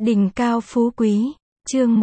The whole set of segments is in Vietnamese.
Đỉnh cao phú quý, chương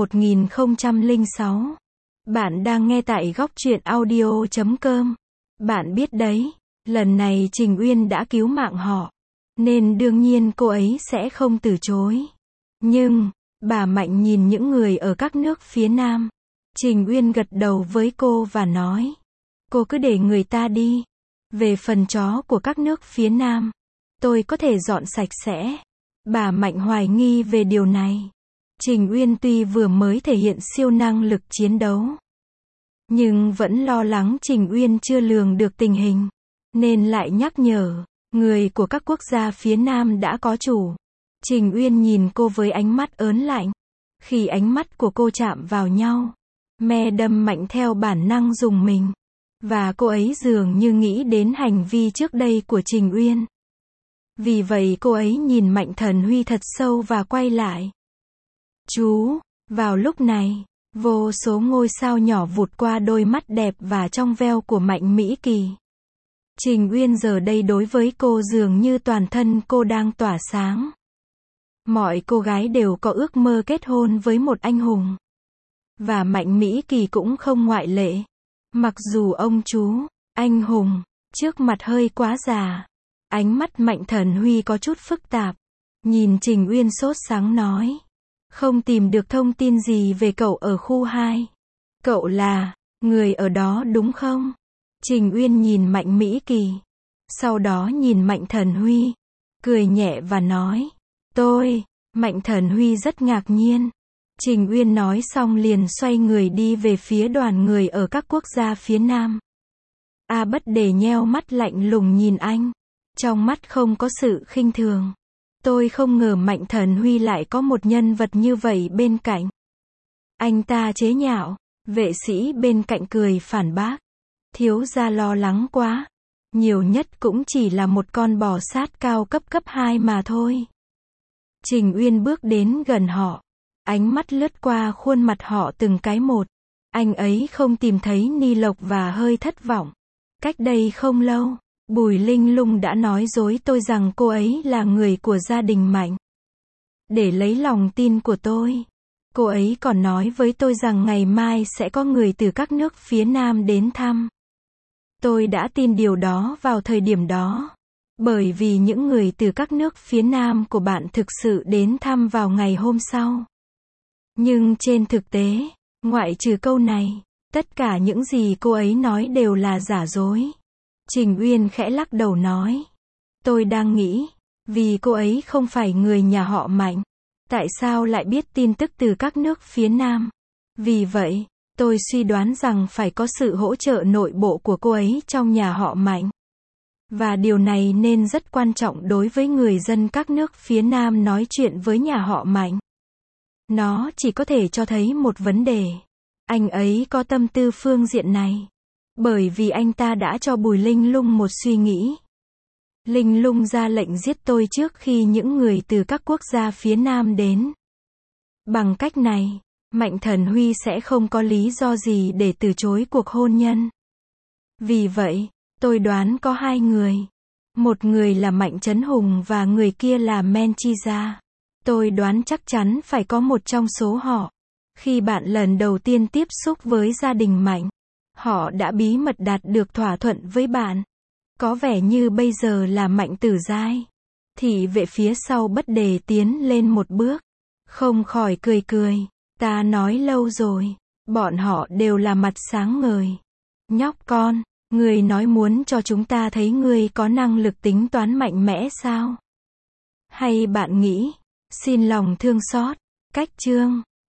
1006. Bạn đang nghe tại góc truyện audio.com. Bạn biết đấy, lần này Trình Uyên đã cứu mạng họ, nên đương nhiên cô ấy sẽ không từ chối. Nhưng, bà Mạnh nhìn những người ở các nước phía Nam. Trình Uyên gật đầu với cô và nói, cô cứ để người ta đi. Về phần chó của các nước phía Nam, tôi có thể dọn sạch sẽ. Bà Mạnh hoài nghi về điều này. Trình Uyên tuy vừa mới thể hiện siêu năng lực chiến đấu, nhưng vẫn lo lắng Trình Uyên chưa lường được tình hình, nên lại nhắc nhở, người của các quốc gia phía Nam đã có chủ. Trình Uyên nhìn cô với ánh mắt ớn lạnh. Khi ánh mắt của cô chạm vào nhau, me đâm Mạnh theo bản năng rùng mình. Và cô ấy dường như nghĩ đến hành vi trước đây của Trình Uyên. Vì vậy cô ấy nhìn Mạnh Thần Huy thật sâu và quay lại. Chú, vào lúc này, vô số ngôi sao nhỏ vụt qua đôi mắt đẹp và trong veo của Mạnh Mỹ Kỳ. Trình Uyên giờ đây đối với cô dường như toàn thân cô đang tỏa sáng. Mọi cô gái đều có ước mơ kết hôn với một anh hùng. Và Mạnh Mỹ Kỳ cũng không ngoại lệ. Mặc dù ông chú, anh hùng, trước mặt hơi quá già. Ánh mắt Mạnh Thần Huy có chút phức tạp. Nhìn Trình Uyên sốt sắng nói. Không tìm được thông tin gì về cậu ở khu 2. Cậu là người ở đó đúng không? Trình Uyên nhìn Mạnh Mỹ Kỳ. Sau đó nhìn Mạnh Thần Huy. Cười nhẹ và nói. Tôi. Mạnh Thần Huy rất ngạc nhiên. Trình Uyên nói xong liền xoay người đi về phía đoàn người ở các quốc gia phía Nam. A Bất Đề nheo mắt lạnh lùng nhìn anh. Trong mắt không có sự khinh thường. Tôi không ngờ Mạnh Thần Huy lại có một nhân vật như vậy bên cạnh. Anh ta chế nhạo. Vệ sĩ bên cạnh cười phản bác. Thiếu gia lo lắng quá. Nhiều nhất cũng chỉ là một con bò sát cao cấp 2 mà thôi. Trình Uyên bước đến gần họ. Ánh mắt lướt qua khuôn mặt họ từng cái một. Anh ấy không tìm thấy Ni Lộc và hơi thất vọng. Cách đây không lâu, Bùi Linh Lung đã nói dối tôi rằng cô ấy là người của gia đình Mạnh. Để lấy lòng tin của tôi, cô ấy còn nói với tôi rằng ngày mai sẽ có người từ các nước phía Nam đến thăm. Tôi đã tin điều đó vào thời điểm đó. Bởi vì những người từ các nước phía Nam của bạn thực sự đến thăm vào ngày hôm sau. Nhưng trên thực tế, ngoại trừ câu này, tất cả những gì cô ấy nói đều là giả dối. Trình Uyên khẽ lắc đầu nói. Tôi đang nghĩ, vì cô ấy không phải người nhà họ Mạnh, tại sao lại biết tin tức từ các nước phía Nam? Vì vậy, tôi suy đoán rằng phải có sự hỗ trợ nội bộ của cô ấy trong nhà họ Mạnh. Và điều này nên rất quan trọng đối với người dân các nước phía Nam nói chuyện với nhà họ Mạnh. Nó chỉ có thể cho thấy một vấn đề. Anh ấy có tâm tư phương diện này. Bởi vì anh ta đã cho Bùi Linh Lung một suy nghĩ. Linh Lung ra lệnh giết tôi trước khi những người từ các quốc gia phía Nam đến. Bằng cách này, Mạnh Thần Huy sẽ không có lý do gì để từ chối cuộc hôn nhân. Vì vậy, tôi đoán có hai người. Một người là Mạnh Trấn Hùng và người kia là Men Chi Gia. Tôi đoán chắc chắn phải có một trong số họ. Khi bạn lần đầu tiên tiếp xúc với gia đình Mạnh, họ đã bí mật đạt được thỏa thuận với bạn. Có vẻ như bây giờ là Mạnh Tử Giai. Thị vệ phía sau Bất Đề tiến lên một bước. Không khỏi cười cười. Ta nói lâu rồi. Bọn họ đều là mặt sáng ngời. Nhóc con, ngươi nói muốn cho chúng ta thấy ngươi có năng lực tính toán mạnh mẽ sao? Hay bạn nghĩ, xin lòng thương xót, cách chương